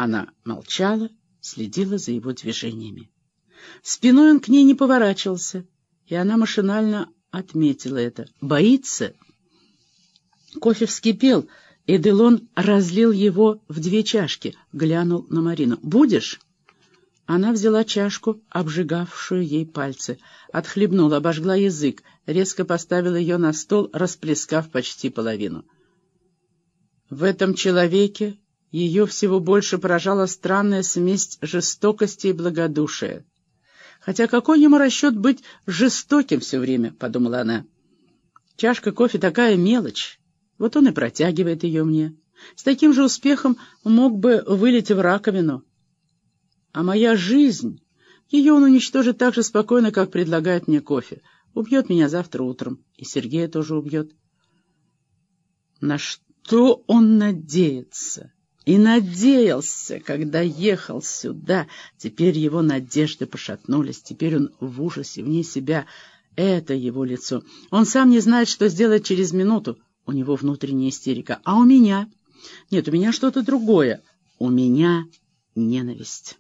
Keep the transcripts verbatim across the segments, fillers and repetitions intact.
Она молчала, следила за его движениями. Спиной он к ней не поворачивался, и она машинально отметила это. Боится? Кофе вскипел, и Делон разлил его в две чашки, глянул на Марину. «Будешь?» Она взяла чашку, обжигавшую ей пальцы, отхлебнула, обожгла язык, резко поставила ее на стол, расплескав почти половину. В этом человеке ее всего больше поражала странная смесь жестокости и благодушия. «Хотя какой ему расчет быть жестоким все время?» — подумала она. «Чашка кофе — такая мелочь. Вот он и протягивает ее мне. С таким же успехом мог бы вылить в раковину. А моя жизнь, ее он уничтожит так же спокойно, как предлагает мне кофе. Убьет меня завтра утром, и Сергея тоже убьет». На что он надеется? И надеялся, когда ехал сюда. Теперь его надежды пошатнулись, теперь он в ужасе, вне себя. Это его лицо. Он сам не знает, что сделать через минуту. У него внутренняя истерика. А у меня? Нет, у меня что-то другое. У меня ненависть.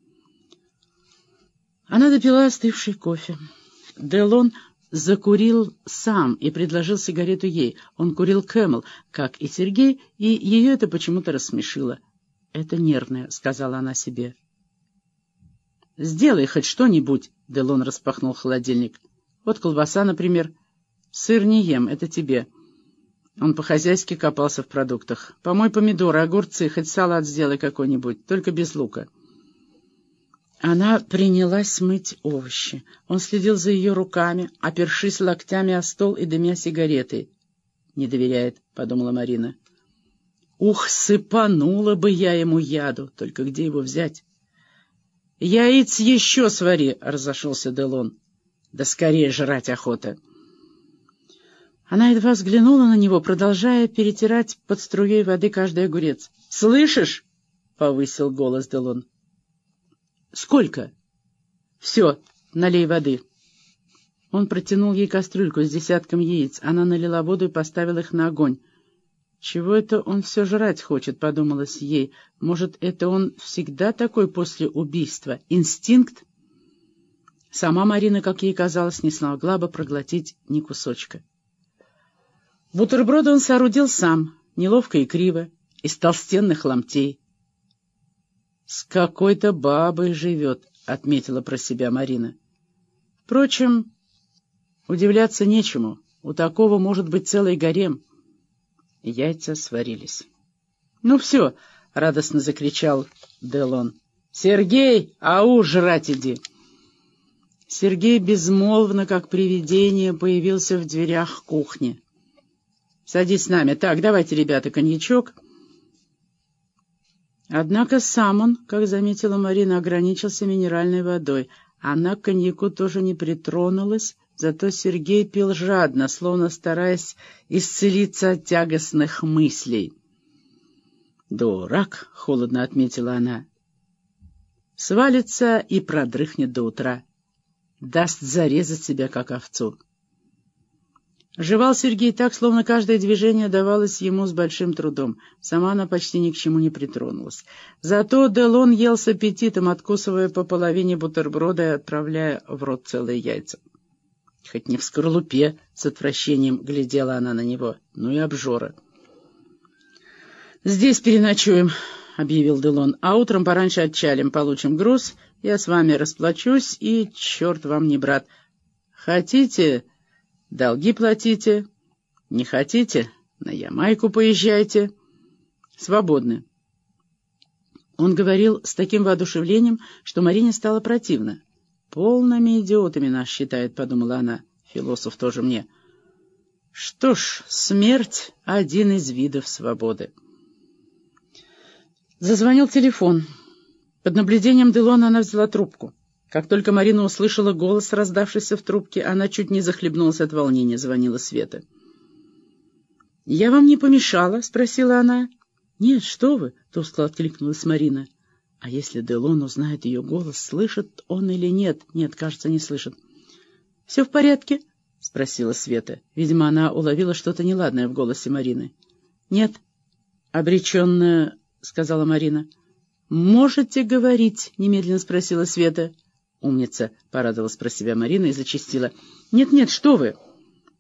Она допила остывший кофе. Делон закурил сам и предложил сигарету ей. Он курил Кэмел, как и Сергей, и ее это почему-то рассмешило. «Это нервное», — сказала она себе. «Сделай хоть что-нибудь», — Делон распахнул холодильник. «Вот колбаса, например. Сыр не ем, это тебе». Он по-хозяйски копался в продуктах. «Помой помидоры, огурцы, хоть салат сделай какой-нибудь, только без лука». Она принялась мыть овощи. Он следил за ее руками, опершись локтями о стол и дымя сигаретой. «Не доверяет», — подумала Марина. «Ух, сыпанула бы я ему яду, только где его взять?» «Яиц еще свари», — разошелся Делон. «Да скорее жрать охота». Она едва взглянула на него, продолжая перетирать под струей воды каждый огурец. «Слышишь?» — повысил голос Делон. «Сколько?» «Все, налей воды». Он протянул ей кастрюльку с десятком яиц. Она налила воду и поставила их на огонь. «Чего это он все жрать хочет?» — подумалось ей. «Может, это он всегда такой после убийства? Инстинкт?» Сама Марина, как ей казалось, не смогла бы проглотить ни кусочка. Бутерброды он соорудил сам, неловко и криво, из толстенных ломтей. «С какой-то бабой живет», — отметила про себя Марина. Впрочем, удивляться нечему. У такого может быть целый гарем. Яйца сварились. «Ну все!» — радостно закричал Делон. «Сергей, ау, жрать иди!» Сергей безмолвно, как привидение, появился в дверях кухни. «Садись с нами. Так, давайте, ребята, коньячок». Однако сам он, как заметила Марина, ограничился минеральной водой. Она к коньяку тоже не притронулась, зато Сергей пил жадно, словно стараясь исцелиться от тягостных мыслей. «Дурак», — холодно отметила она, — «свалится и продрыхнет до утра. Даст зарезать себя, как овцу». Жевал Сергей так, словно каждое движение давалось ему с большим трудом. Сама она почти ни к чему не притронулась. Зато Делон ел с аппетитом, откусывая по половине бутерброда и отправляя в рот целые яйца. Хоть не в скорлупе, с отвращением глядела она на него. Ну и обжора. «Здесь переночуем», — объявил Делон, — «а утром пораньше отчалим, получим груз, я с вами расплачусь, и черт вам не брат. Хотите... долги платите, не хотите, на Ямайку поезжайте. Свободны». Он говорил с таким воодушевлением, что Марине стало противно. «Полными идиотами нас считает», — подумала она. Философ тоже мне. Что ж, смерть — один из видов свободы. Зазвонил телефон. Под наблюдением Делона она взяла трубку. Как только Марина услышала голос, раздавшийся в трубке, она чуть не захлебнулась от волнения. Звонила Света. «Я вам не помешала?» — спросила она. «Нет, что вы!» — тускло откликнулась Марина. А если Делон узнает ее голос, слышит он или нет? Нет, кажется, не слышит. «Все в порядке?» — спросила Света. Видимо, она уловила что-то неладное в голосе Марины. «Нет», — обреченно сказала Марина. «Можете говорить?» — немедленно спросила Света. «Умница!» — порадовалась про себя Марина и зачастила. «Нет-нет, что вы!